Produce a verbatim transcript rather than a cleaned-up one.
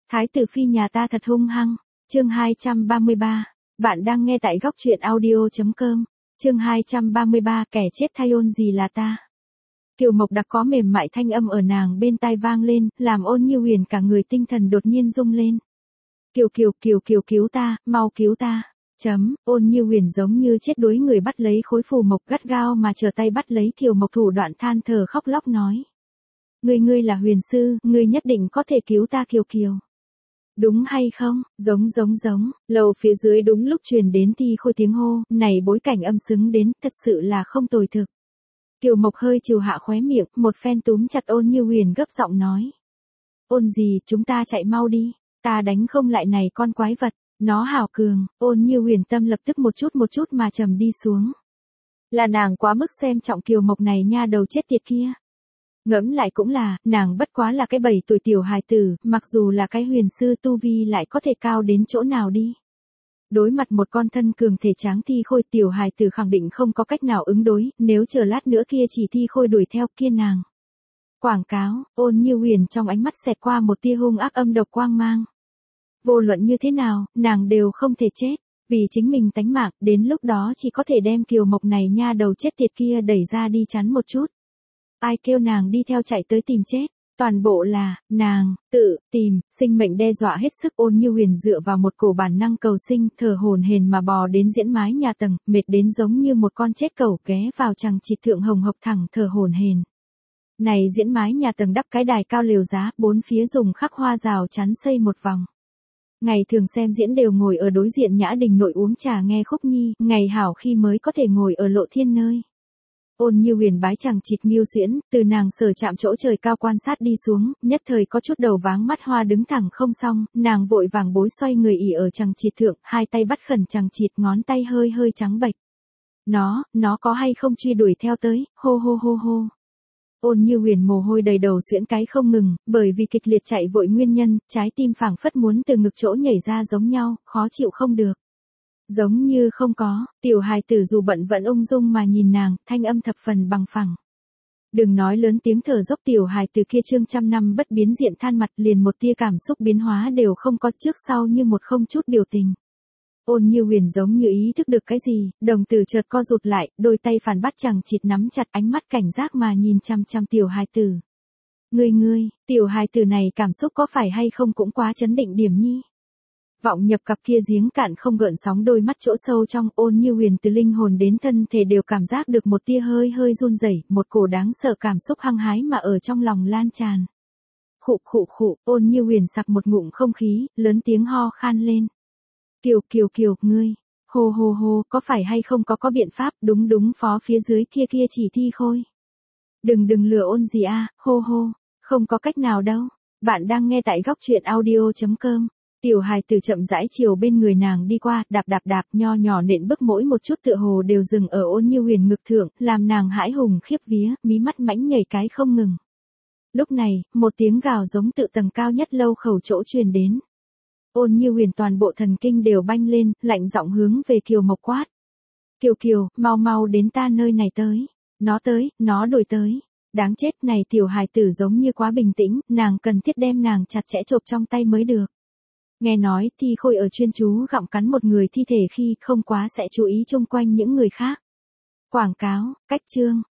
Thái tử phi nhà ta thật hung hăng. Chương hai trăm ba mươi ba. Bạn đang nghe tại góc truyện audio.com. Chương hai trăm ba mươi ba, kẻ chết thay ôn gì là ta. Kiều Mộc đặc có mềm mại thanh âm ở nàng bên tai vang lên, làm Ôn Như Huyền cả người tinh thần đột nhiên rung lên. Kiều Kiều Kiều Kiều cứu ta, mau cứu ta. Chấm, Ôn Như Huyền giống như chết đuối người bắt lấy khối phù mộc gắt gao mà trở tay bắt lấy Kiều Mộc thủ đoạn than thở khóc lóc nói. Ngươi ngươi là huyền sư, ngươi nhất định có thể cứu ta Kiều Kiều. Đúng hay không, giống giống giống, lầu phía dưới đúng lúc truyền đến Ti Khôi tiếng hô, này bối cảnh âm xứng đến, thật sự là không tồi thực. Kiều Mộc hơi trừ hạ khóe miệng, một phen túm chặt Ôn Như Huyền gấp giọng nói. Ôn gì, chúng ta chạy mau đi, ta đánh không lại này con quái vật, nó hảo cường. Ôn Như Huyền tâm lập tức một chút một chút mà trầm đi xuống. Là nàng quá mức xem trọng Kiều Mộc này nha đầu chết tiệt kia. Ngẫm lại cũng là, nàng bất quá là cái bảy tuổi tiểu hài tử, mặc dù là cái huyền sư tu vi lại có thể cao đến chỗ nào đi. Đối mặt một con thân cường thể tráng Thi Khôi, tiểu hài tử khẳng định không có cách nào ứng đối, nếu chờ lát nữa kia chỉ Thi Khôi đuổi theo kia nàng. Quảng cáo, Ôn Như Huyền trong ánh mắt xẹt qua một tia hung ác âm độc quang mang. Vô luận như thế nào, nàng đều không thể chết, vì chính mình tánh mạng, đến lúc đó chỉ có thể đem Kiều Mộc này nha đầu chết tiệt kia đẩy ra đi chắn một chút. Ai kêu nàng đi theo chạy tới tìm chết, toàn bộ là, nàng, tự, tìm, sinh mệnh đe dọa hết sức. Ôn Như Huyền dựa vào một cổ bản năng cầu sinh, thở hổn hển mà bò đến diễn mái nhà tầng, mệt đến giống như một con chết cẩu ghé vào chằng chịt thượng hồng hộc thẳng thở hổn hển. Này diễn mái nhà tầng đắp cái đài cao lều giá, bốn phía dùng khắc hoa rào chắn xây một vòng. Ngày thường xem diễn đều ngồi ở đối diện nhã đình nội uống trà nghe khúc nhi, ngày hảo khi mới có thể ngồi ở lộ thiên nơi. Ôn Như Huyền bái chẳng chịt nghiêu xuyễn, từ nàng sở chạm chỗ trời cao quan sát đi xuống, nhất thời có chút đầu váng mắt hoa đứng thẳng không xong, nàng vội vàng bối xoay người ỉ ở chẳng chịt thượng, hai tay bắt khẩn chẳng chịt, ngón tay hơi hơi trắng bệch. Nó, nó có hay không truy đuổi theo tới, hô hô hô hô. Ôn Như Huyền mồ hôi đầy đầu xuyễn cái không ngừng, bởi vì kịch liệt chạy vội nguyên nhân, trái tim phảng phất muốn từ ngực chỗ nhảy ra giống nhau, khó chịu không được. Giống như không có, tiểu hài tử dù bận vẫn ung dung mà nhìn nàng, thanh âm thập phần bằng phẳng. Đừng nói lớn tiếng thở dốc, tiểu hài tử kia trương trăm năm bất biến diện than mặt, liền một tia cảm xúc biến hóa đều không có, trước sau như một không chút biểu tình. Ôn Như Huyền giống như ý thức được cái gì, đồng tử chợt co rụt lại, đôi tay phản bắt chẳng chịt nắm chặt, ánh mắt cảnh giác mà nhìn chăm chăm tiểu hài tử. Ngươi ngươi, tiểu hài tử này cảm xúc có phải hay không cũng quá chấn định điểm nhi. Vọng nhập cặp kia giếng cạn không gợn sóng đôi mắt chỗ sâu trong. Ôn Như Huyền từ linh hồn đến thân thể đều cảm giác được một tia hơi hơi run rẩy, một cổ đáng sợ cảm xúc hăng hái mà ở trong lòng lan tràn. Khụ khụ khụ, Ôn Như Huyền sặc một ngụm không khí, lớn tiếng ho khan lên. Kiều Kiều Kiều, ngươi, hô hô hô, có phải hay không có có biện pháp, đúng đúng phó phía dưới kia kia chỉ Thi Khôi. Đừng đừng lừa ôn gì a, hô hô, không có cách nào đâu. Bạn đang nghe tại góc truyện audio.com. Tiểu hài tử chậm rãi chiều bên người nàng đi qua, đạp đạp đạp, nho nhỏ nện bước mỗi một chút tựa hồ đều dừng ở Ôn Như Huyền ngực thượng, làm nàng hãi hùng khiếp vía, mí mắt mãnh nhảy cái không ngừng. Lúc này, một tiếng gào giống tự tầng cao nhất lâu khẩu chỗ truyền đến. Ôn Như Huyền toàn bộ thần kinh đều banh lên, lạnh giọng hướng về Kiều Mộc quát. Kiều Kiều, mau mau đến ta nơi này tới. Nó tới, nó đuổi tới. Đáng chết, này tiểu hài tử giống như quá bình tĩnh, nàng cần thiết đem nàng chặt chẽ chộp trong tay mới được. Nghe nói, Thi Khôi ở chuyên chú gặm cắn một người thi thể khi không quá sẽ chú ý chung quanh những người khác. Quảng cáo, cách chương,